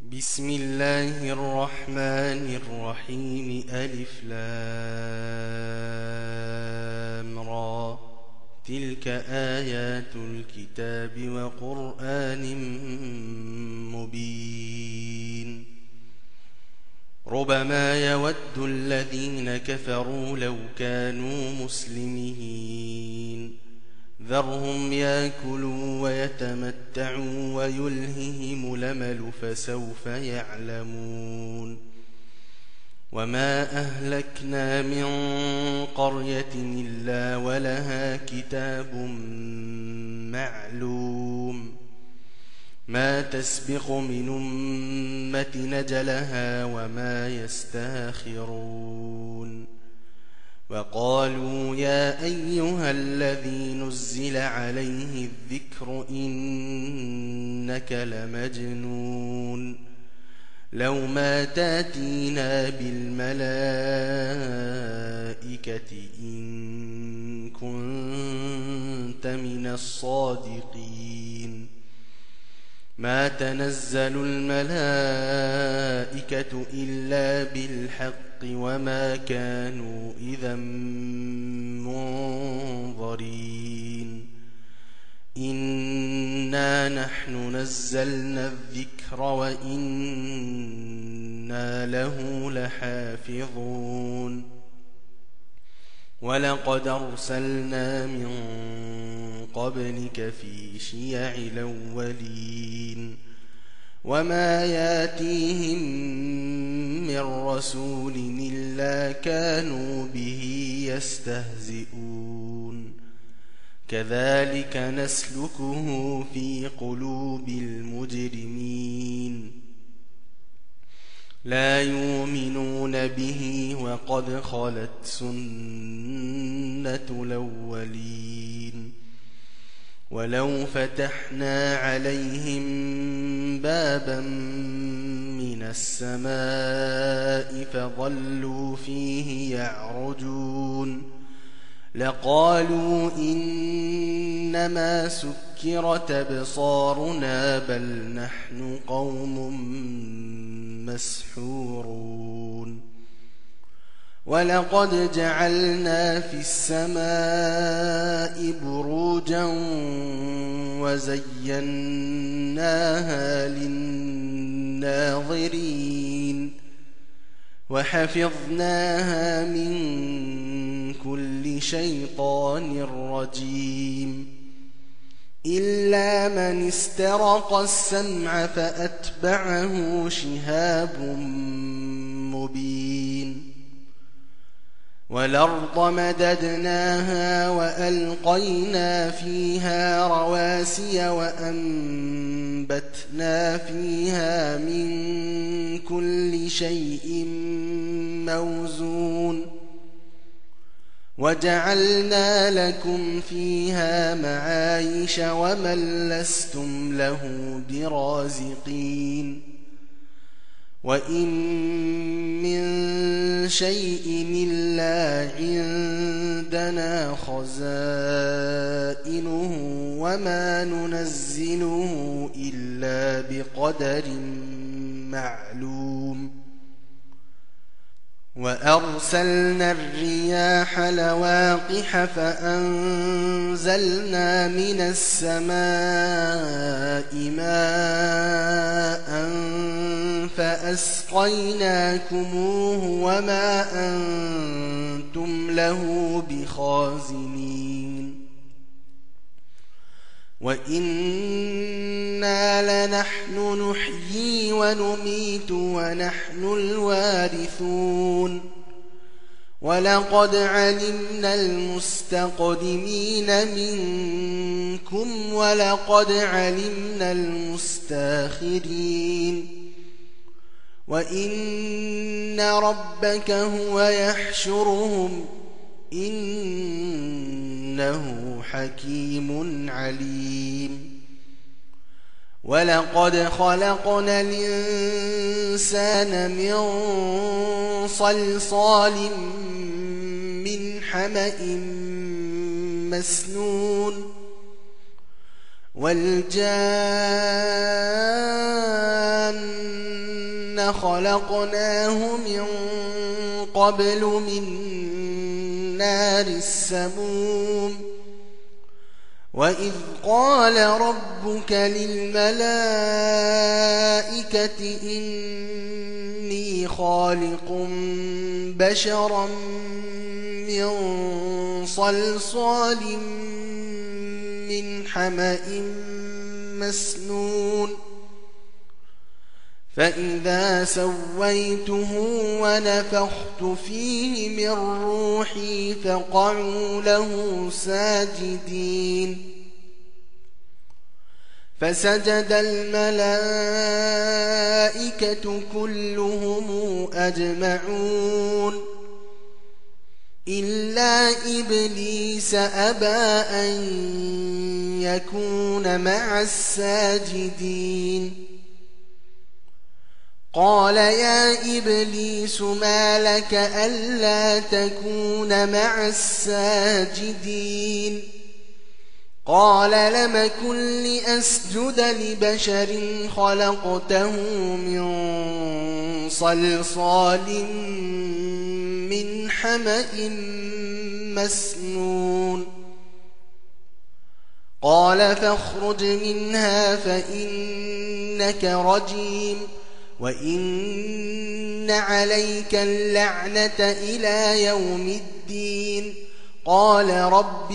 بسم الله الرحمن الرحيم. ألف لام را. تلك آيات الكتاب وقرآن مبين. ربما يود الذين كفروا لو كانوا مسلمين. ذرهم يأكلوا ويتمتعوا ويلههم الأمل فسوف يعلمون. وما أهلكنا من قرية إلا ولها كتاب معلوم. ما تسبق من أمة نجلها وما يستاخرون. وقالوا يا أيها الذي نزل عليه الذكر إنك لمجنون. لو ما تاتينا بالملائكة إن كنت من الصادقين. ما تنزل الملائكة إلا بالحق وما كانوا إذا منظرين. إنا نحن نزلنا الذكر وإنا له لحافظون. ولقد أرسلنا من قبلك في شيع الأولين. وما ياتيهم من رسول إلا كانوا به يستهزئون. كذلك نسلكه في قلوب المجرمين. لا يؤمنون به وقد خلت سنة الأولين. ولو فتحنا عليهم بابا من السماء فظلوا فيه يعرجون لقالوا إنما سكرت أبصارنا بل نحن قوم مسحورون. ولقد جعلنا في السماء بروجا وزيناها للناظرين وحفظناها من كل شيطان رجيم إلا من استرق السمع فأتبعه شهاب مبين. والأرض مددناها وألقينا فيها رواسي وأنبتنا فيها من كل شيء موزون. وجعلنا لكم فيها معايش ومن لستم له برازقين. وإن من شيء إلا عندنا خزائنه وما ننزله إلا بقدر معلوم. وأرسلنا الرياح لواقح فأنزلنا من السماء ماء فأسقيناكموه وما أنتم له بخازنين. وإنا لنحن نحيي ونميت ونحن الوارثون. ولقد علمنا المستقدمين منكم ولقد علمنا المستاخرين. وإن ربك هو يحشرهم إنه حكيم عليم. ولقد خلقنا الإنسان من صلصال من حمأ مسنون. والجان خلقناه من قبل من نار السموم وإذ قال ربك للملائكة إني خالق بشرا من صلصال من حمأ مسنون فإذا سويته ونفخت فيه من روحي فقعوا له ساجدين فسجد الملائكة كلهم أجمعون إلا إبليس أبى أن يكون مع الساجدين قال يا إبليس ما لك ألا تكون مع الساجدين قال لم كن لأسجد لبشر خلقته من صلصال من حمأ مسنون قال فاخرج منها فإنك رجيم وإن عليك اللعنة إلى يوم الدين قال رب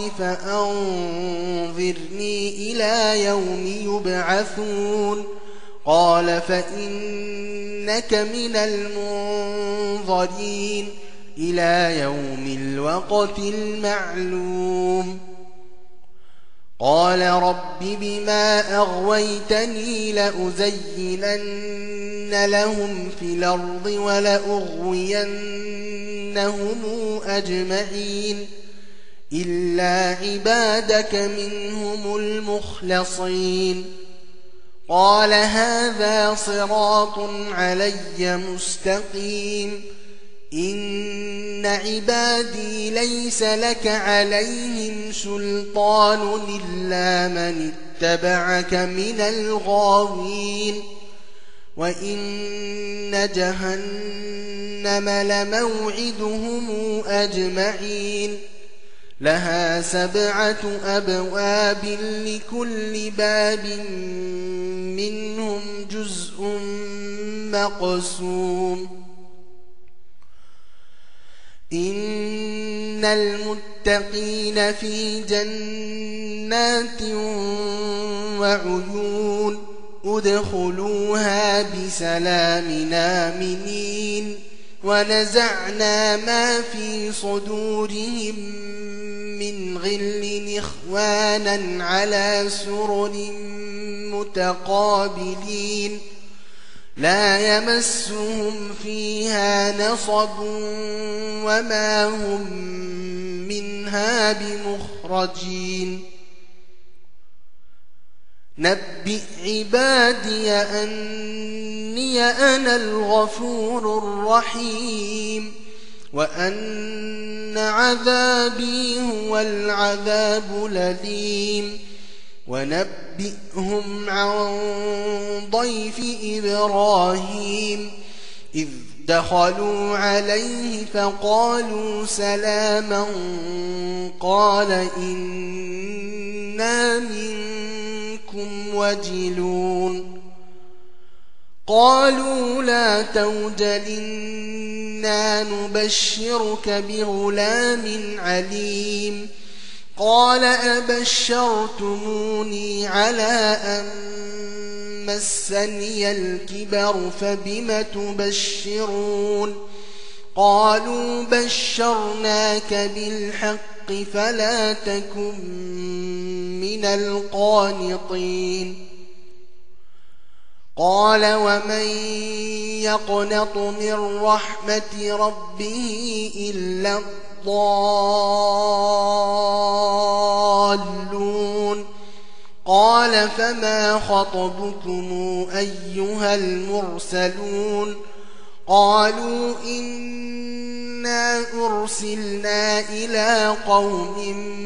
فأنظرني إلى يوم يبعثون قال فإنك من المنظرين إلى يوم الوقت المعلوم قال رب بما أغويتني لأزينن لهم في الأرض ولأغوينهم أجمعين إلا عبادك منهم المخلصين قال هذا صراط علي مستقيم إن عبادي ليس لك عليهم سلطان إلا من اتبعك من الغاوين وإن جهنم لموعدهم أجمعين لها 7 أبواب لكل باب منهم جزء مقسوم إن المتقين في جنات وعيون ادخلوها بسلام آمنين ونزعنا ما في صدورهم من غل إخوانا على سرر متقابلين لا يمسهم فيها نصب وما هم منها بمخرجين نبئ عبادي أني أنا الغفور الرحيم وأن عذابي هو العذاب الأليم ونبئهم عن ضيف إبراهيم إذ دخلوا عليه فقالوا سلاما قال إنا منكم وجلون قالوا لا توجل إنا نبشرك بغلام عليم قال أبشرتموني على أن مسني الكبر فبم تبشرون قالوا بشرناك بالحق فلا تكن من القانطين قال ومن يقنط من رحمة ربه إلا الضالون قال فما خطبكم أيها المرسلون قالوا إنا أرسلنا إلى قوم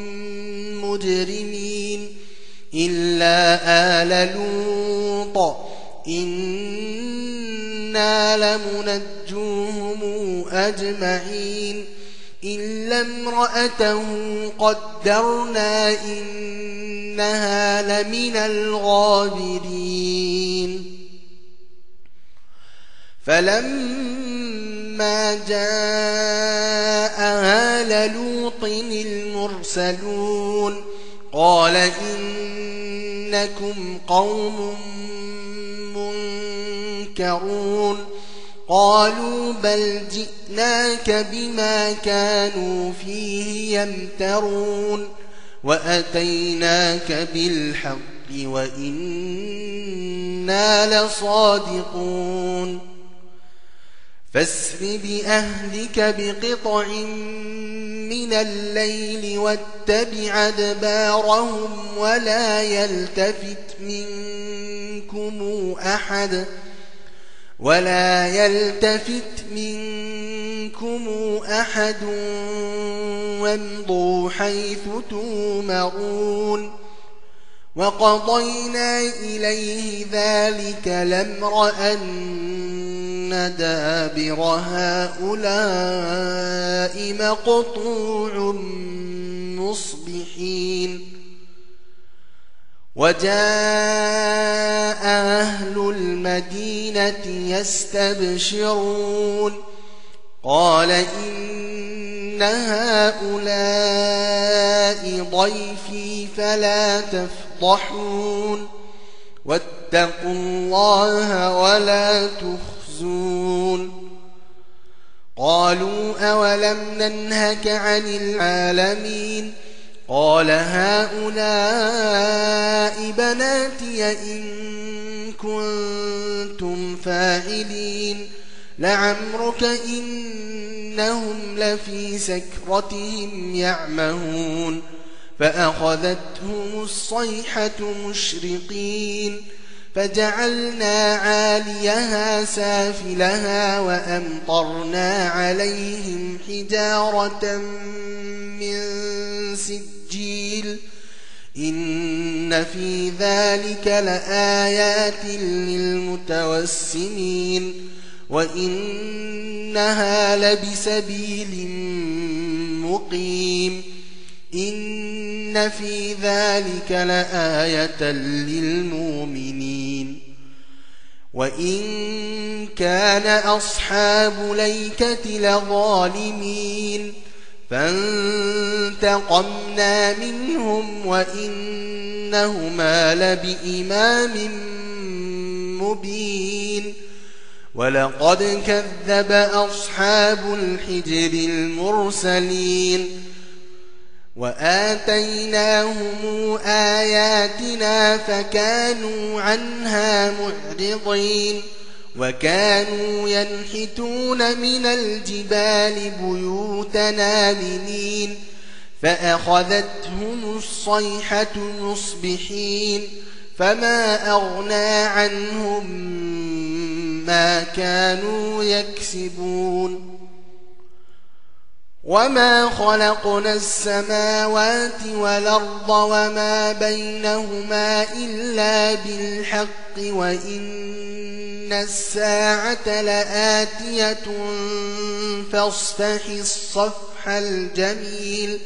مجرمين إلا آل لوط إنا لمنجوهم أجمعين إلا امرأته قدرنا إنها لمن الغابرين فلما جاء آل لوط المرسلون قال إنكم قوم منكرون قالوا بل جئناك بما كانوا فيه يمترون وأتيناك بالحق وإنا لصادقون فاسر بأهلك بقطع من الليل واتبع أدبارهم ولا يلتفت منكم أحد وامضوا حيث تؤمرون وقضينا إليه ذلك الأمر أن دابر هؤلاء مقطوع مصبحين وجاء أهل المدينة يستبشرون قال إن هؤلاء ضيفي فلا تفضحون واتقوا الله ولا تخزون قالوا أولم ننهك عن العالمين قال هؤلاء بناتي إن كنتم فاعلين لعمرك إنهم لفي سكرتهم يعمهون فأخذتهم الصيحة مشرقين فجعلنا عاليها سافلها وأمطرنا عليهم حجارة من سجيل إن في ذلك لآيات للمتوسمين وإنها لبسبيل مقيم إن في ذلك لآية للمؤمنين وإن كان أصحاب ليكة لظالمين فانتقمنا منهم وإنهما لبإمام مبين ولقد كذب أصحاب الحجر المرسلين وآتيناهم آياتنا فكانوا عنها معرضين وكانوا ينحتون من الجبال بيوتنا آمنين فأخذتهم الصيحة مصبحين فما أغنى عنهم ما كانوا يكسبون وما خلقنا السماوات والأرض وما بينهما إلا بالحق وإن الساعة لآتية فاصفح الصفح الجميل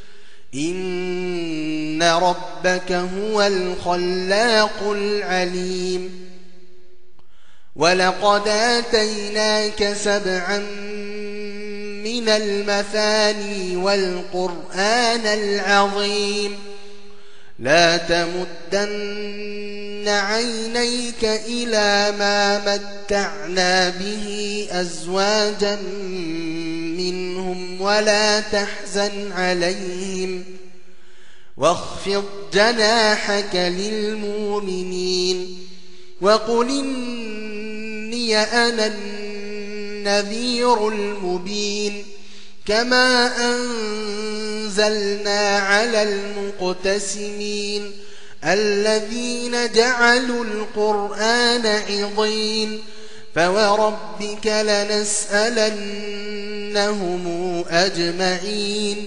إن ربك هو الخلاق العليم ولقد آتيناك سبعا من المثاني والقرآن العظيم لا تمدن عينيك إلى ما متعنا به أزواجا منهم ولا تحزن عليهم واخفض جناحك للمؤمنين وقل إني أنا النذير المبين كما أنزلنا على المقتسمين الذين جعلوا القرآن عضين فوربك لنسألنهم أجمعين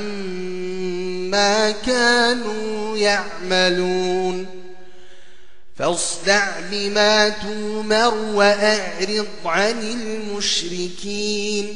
عما كانوا يعملون فاصدع بما تؤمر وأعرض عن المشركين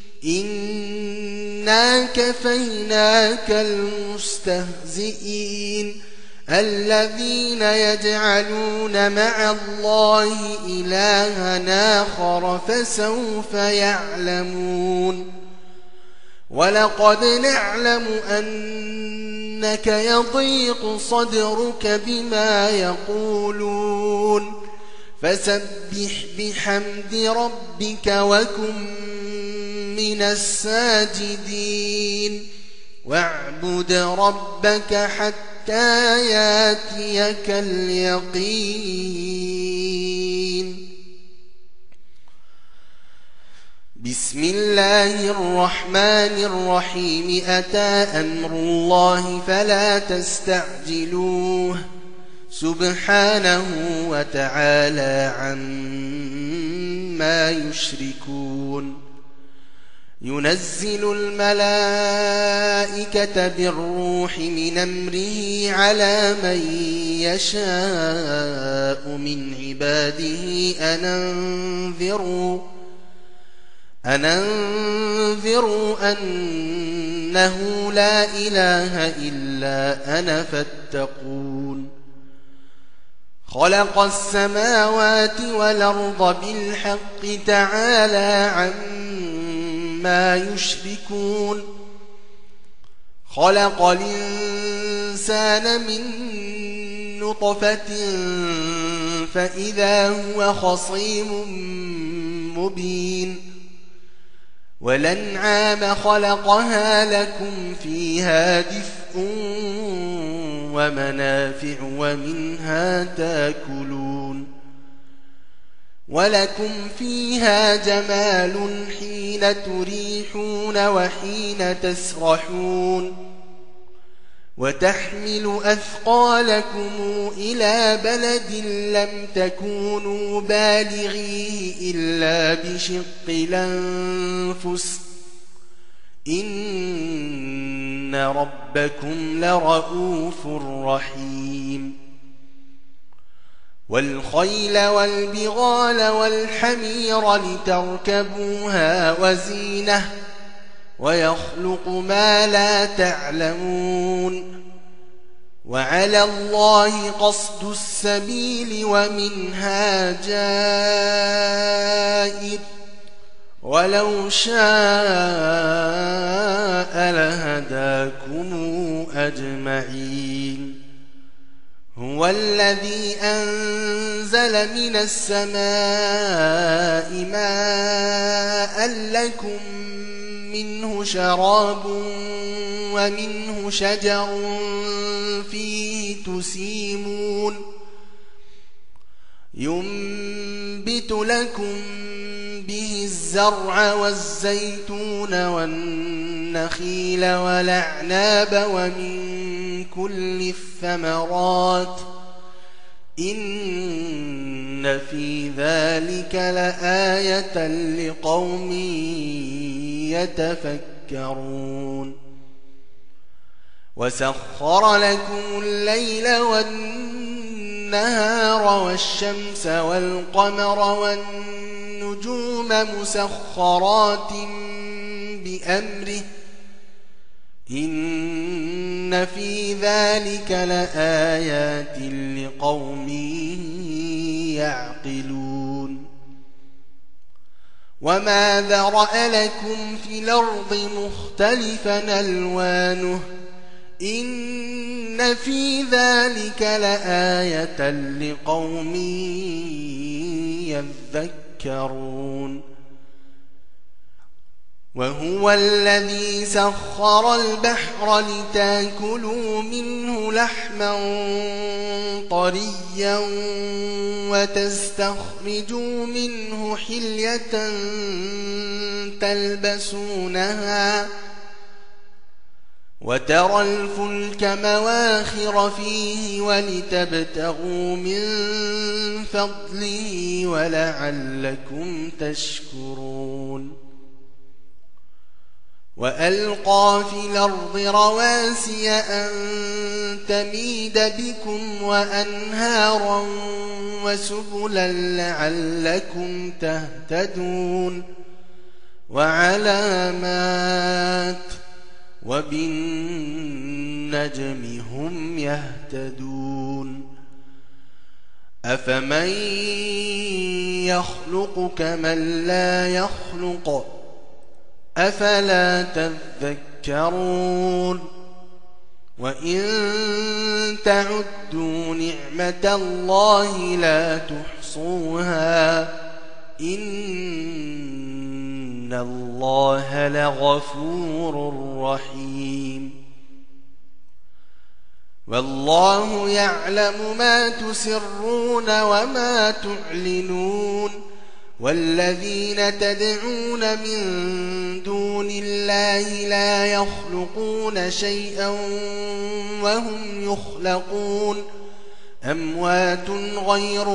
إنا كفيناك المستهزئين الذين يجعلون مع الله إلها آخر فسوف يعلمون ولقد نعلم أنك يضيق صدرك بما يقولون فسبح بحمد ربك وكن من الساجدين واعبد ربك حتى ياتيك اليقين بسم الله الرحمن الرحيم أتى أمر الله فلا تستعجلوه سبحانه وتعالى عما يشركون ينزل الملائكة بالروح من أمره على من يشاء من عباده أن أنذروا أنه لا إله إلا أنا فاتقون خلق السماوات والأرض بالحق تعالى عما يشركون خلق الإنسان من نطفة فإذا هو خصيم مبين والأنعام خلقها لكم فيها دفء ومنافع ومنها تاكلون ولكم فيها جمال حين تريحون وحين تسرحون وتحمل أثقالكم إلى بلد لم تكونوا بالغيه إلا بشق الأنفس إن ربكم لرؤوف رحيم والخيل والبغال والحمير لتركبوها وزينة ويخلق ما لا تعلمون وعلى الله قصد السبيل ومنها جائر ولو شاء لهداكم أجمعين هو الذي أنزل من السماء ماء لكم منه شراب ومنه شجر فيه تسيمون ينبت لكم به الزرع والزيتون والنخيل والأعناب ومن كل الثمرات إن في ذلك لآية لقوم يتفكرون وسخر لكم الليل والنهار والشمس والقمر والنجوم مسخرات بأمره إن في ذلك لآيات لقوم يعقلون وما ذرأ لكم في الأرض مختلفا ألوانه إن في ذلك لآية لقوم يذكرون وهو الذي سخر البحر لتاكلوا منه لحما طريا وتستخرجوا منه حلية تلبسونها وترى الفلك مواخر فيه ولتبتغوا من فضله ولعلكم تشكرون وألقى في الأرض رواسي أن تميد بكم وأنهارا وسبلا لعلكم تهتدون وعلامات وبالنجم هم يهتدون أفمن يخلق كمن لا يخلق أفلا تذكرون وإن تعدوا نعمة الله لا تحصوها إن الله لغفور رحيم والله يعلم ما تسرون وما تعلنون والذين تدعون من دون الله لا يخلقون شيئا وهم يخلقون أموات غير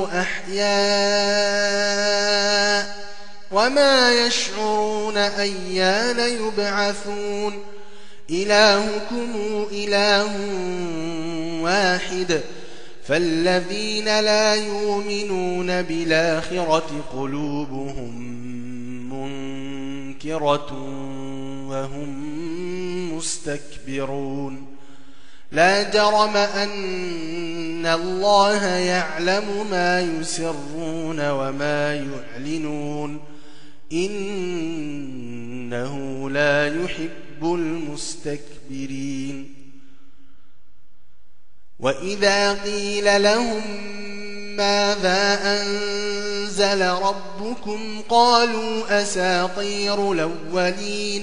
أحياء وما يشعرون أيان يبعثون إلهكم إله واحد فالذين لا يؤمنون بالآخرة قلوبهم منكرة وهم مستكبرون لا جرم أن الله يعلم ما يسرون وما يعلنون إنه لا يحب المستكبرين وإذا قيل لهم ماذا أنزل ربكم قالوا أساطير الأولين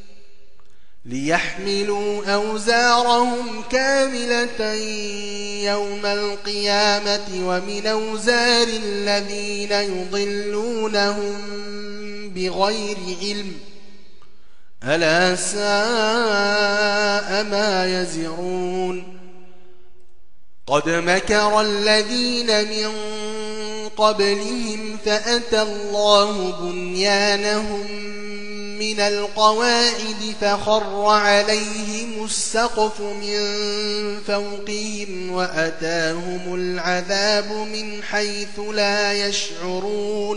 ليحملوا أوزارهم كاملة يوم القيامة ومن أوزار الذين يضلونهم بغير علم ألا ساء ما يزرون قد مكر الذين من قبلهم فأتى الله بنيانهم من القواعد فخر عليهم السقف من فوقهم وأتاهم العذاب من حيث لا يشعرون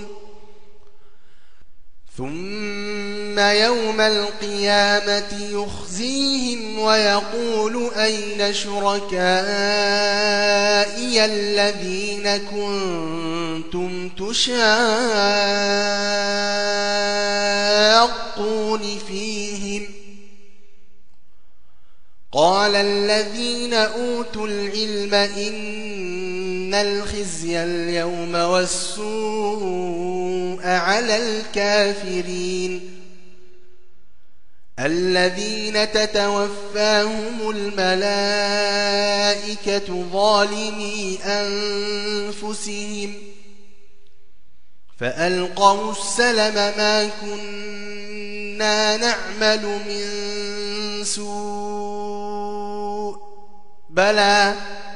ثم يوم القيامة يخزيهم ويقول أين شركائي الذين كنتم تشاقون فيهم قال الذين أوتوا العلم إن الخزي اليوم والسوء على الكافرين الذين تتوفاهم الملائكة ظالمي أنفسهم فألقوا السلم ما كنا نعمل من سوء بلى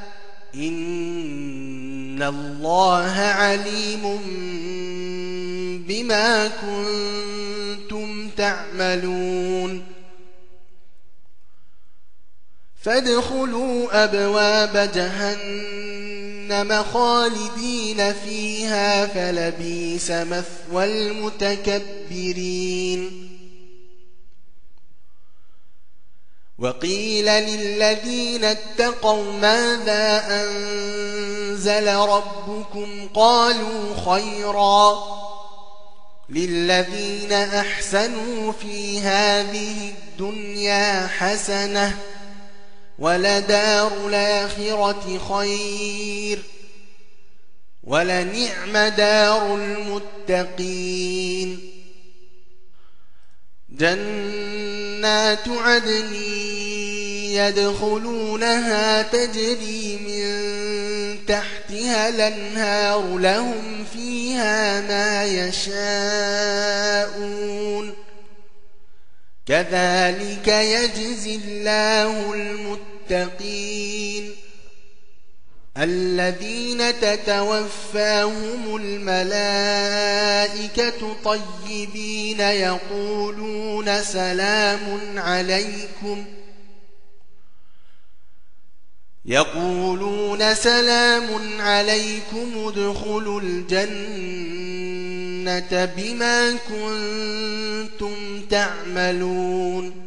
إن الله عليم بما كنتم تعملون فادخلوا أبواب جهنم خالدين فيها فلبئس مثوى المتكبرين وقيل للذين اتقوا ماذا أنزل ربكم قالوا خيرا للذين أحسنوا في هذه الدنيا حسنة ولدار الآخرة خير ولنعم دار المتقين جنات عدن يدخلونها تجري من تحتها الأنهار لهم فيها ما يشاءون كذلك يجزي الله المتقين الذين تتوفاهم الملائكة الْمَلَائِكَةُ طَيِّبِينَ يَقُولُونَ سَلَامٌ عَلَيْكُمُ ادْخُلُوا الْجَنَّةَ بِمَا كُنتُمْ تَعْمَلُونَ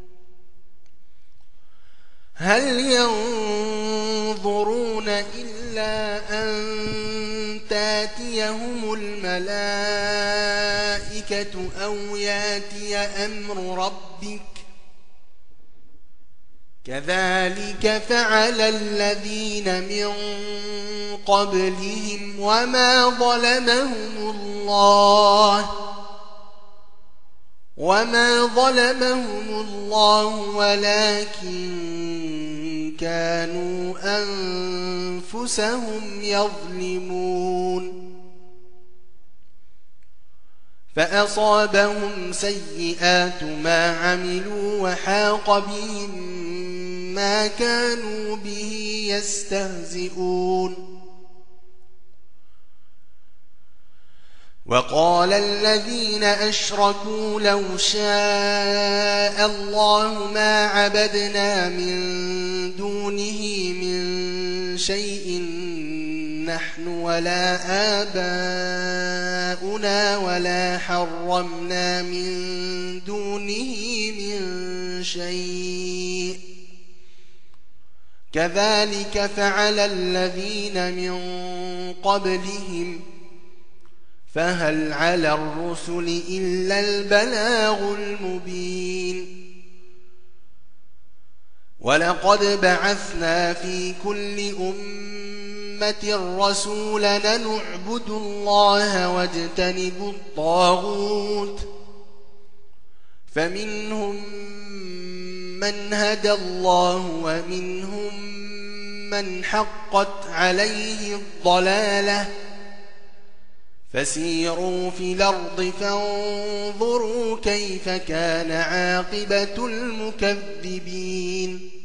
هَلْ يَنظُرُونَ إِلَّا أَن تَأْتِيَهُمُ الْمَلَائِكَةُ أَوْ يَأْتِيَ أَمْرُ رَبِّكَ كَذَلِكَ فَعَلَ الَّذِينَ مِن قَبْلِهِمْ وَمَا ظَلَمَهُمُ اللَّهُ وَلَكِن كَانُوا أَنفُسَهُمْ يَظْلِمُونَ فَأَصَابَهُمْ سَيِّئَاتُ مَا عَمِلُوا وَحَاقَ بِهِم مَّا كَانُوا بِهِ يَسْتَهْزِئُونَ وَقَالَ الَّذِينَ أَشْرَكُوا لَوْ شَاءَ اللَّهُ مَا عَبَدْنَا مِن دُونِهِ مِن شَيْءٍ نَّحْنُ وَلَا آبَاؤُنَا وَلَا حَرَّمْنَا مِن دُونِهِ مِن شَيْءٍ كَذَلِكَ فَعَلَ الَّذِينَ مِن قَبْلِهِمْ فَهَلْ عَلَى الرُّسُلِ إِلَّا الْبَلَاغُ الْمُبِينُ وَلَقَدْ بَعَثْنَا فِي كُلِّ أُمَّةٍ رَّسُولًا أَنِ اعْبُدُوا اللَّهَ وَاجْتَنِبُوا الطَّاغُوتَ فَمِنْهُم مَّنْ هَدَى اللَّهُ وَمِنْهُم مَّنْ حَقَّتْ عَلَيْهِ الضَّلَالَةُ فَسِيرُوا فِي الْأَرْضِ فَانظُرُوا كَيْفَ كَانَ عَاقِبَةُ الْمُكَذِّبِينَ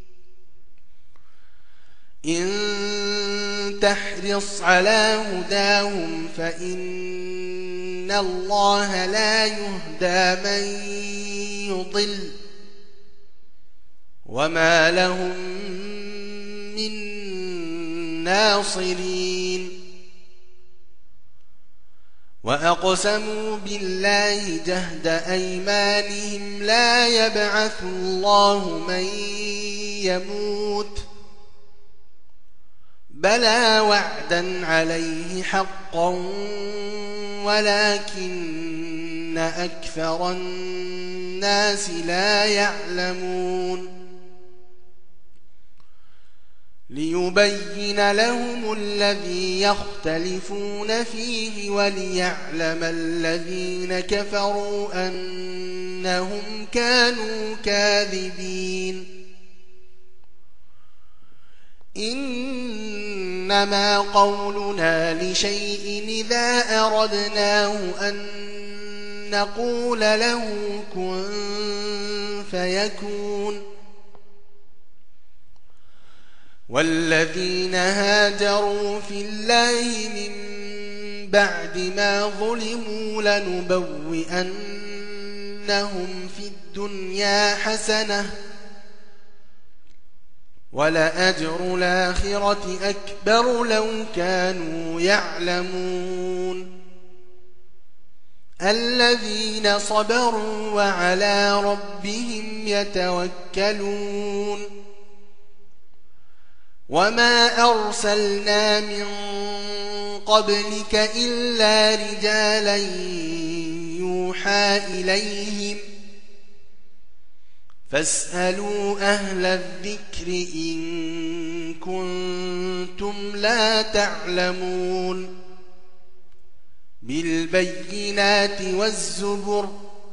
إِن تَحْرِصْ عَلَى هُدَاهُمْ فَإِنَّ اللَّهَ لَا يُهْدَىٰ مَن يُضِلُّ وَمَا لَهُم مِّن نَّاصِرِينَ وَأَقْسَمُوا بِاللَّهِ جَهْدَ أَيْمَانِهِمْ لَا يَبْعَثُ اللَّهُ مَن يَمُوتُ بَلَىٰ وَعْدًا عَلَيْهِ حَقًّا وَلَكِنَّ أَكْثَرَ النَّاسِ لَا يَعْلَمُونَ لِيُبَيِّنَ لَهُمُ الَّذِي يَخْتَلِفُونَ فِيهِ وَلِيَعْلَمَ الَّذِينَ كَفَرُوا أَنَّهُمْ كَانُوا كَاذِبِينَ إِنَّمَا قَوْلُنَا لِشَيْءٍ إِذَا أَرَدْنَاهُ أَن نَّقُولَ لَهُ كُن فَيَكُونُ وَالَّذِينَ هَاجَرُوا فِي اللَّهِ مِن بَعْدِ مَا ظُلِمُوا لَنُبَوِّئَنَّهُمْ فِي الدُّنْيَا حَسَنَةً وَلَأَجْرُ الْآخِرَةِ أَكْبَرُ لَوْ كَانُوا يَعْلَمُونَ الَّذِينَ صَبَرُوا وَعَلَى رَبِّهِمْ يَتَوَكَّلُونَ وَمَا أَرْسَلْنَا مِن قَبْلِكَ إِلَّا رِجَالًا يُوحَىٰ إِلَيْهِمْ فَاسْأَلُوا أَهْلَ الذِّكْرِ إِن كُنتُمْ لَا تَعْلَمُونَ بِالْبَيِّنَاتِ وَالزُّبُرِ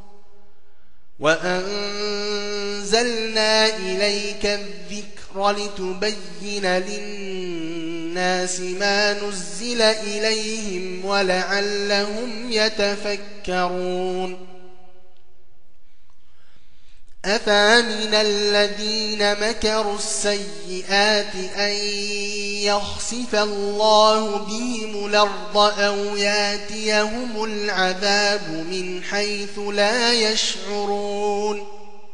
وَأَنزَلْنَا إِلَيْكَ الذِّكْرَ لِتُبَيِّنَ لِلنَّاسِ مَا نُزِّلَ إِلَيْهِمْ وَلَعَلَّهُمْ يَتَفَكَّرُونَ أفامن الذين مكروا السيئات أن يخسف الله بهم الأرض أو ياتيهم العذاب من حيث لا يشعرون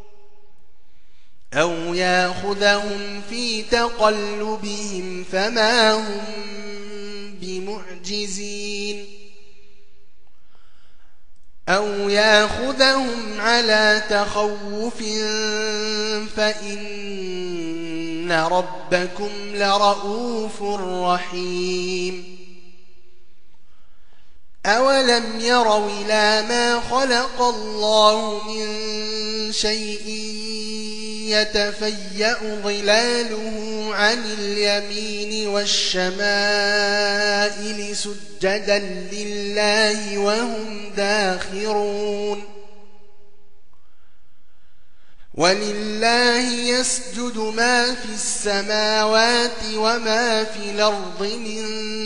أو ياخذهم في تقلبهم فما هم بمعجزين أو ياخذهم على تخوف فإن ربكم لرؤوف رحيم أولم يروا إلى ما خلق الله من شيء يتفيأ ظلاله عن اليمين والشمائل سجدا لله وهم داخرون ولله يسجد ما في السماوات وما في الأرض من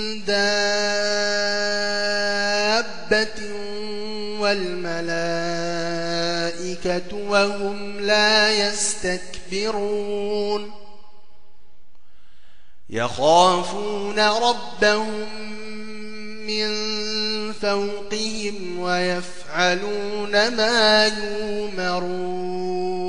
دابة والملائكة وهم لا يستكبرون يخافون ربهم من فوقهم ويفعلون ما يؤمرون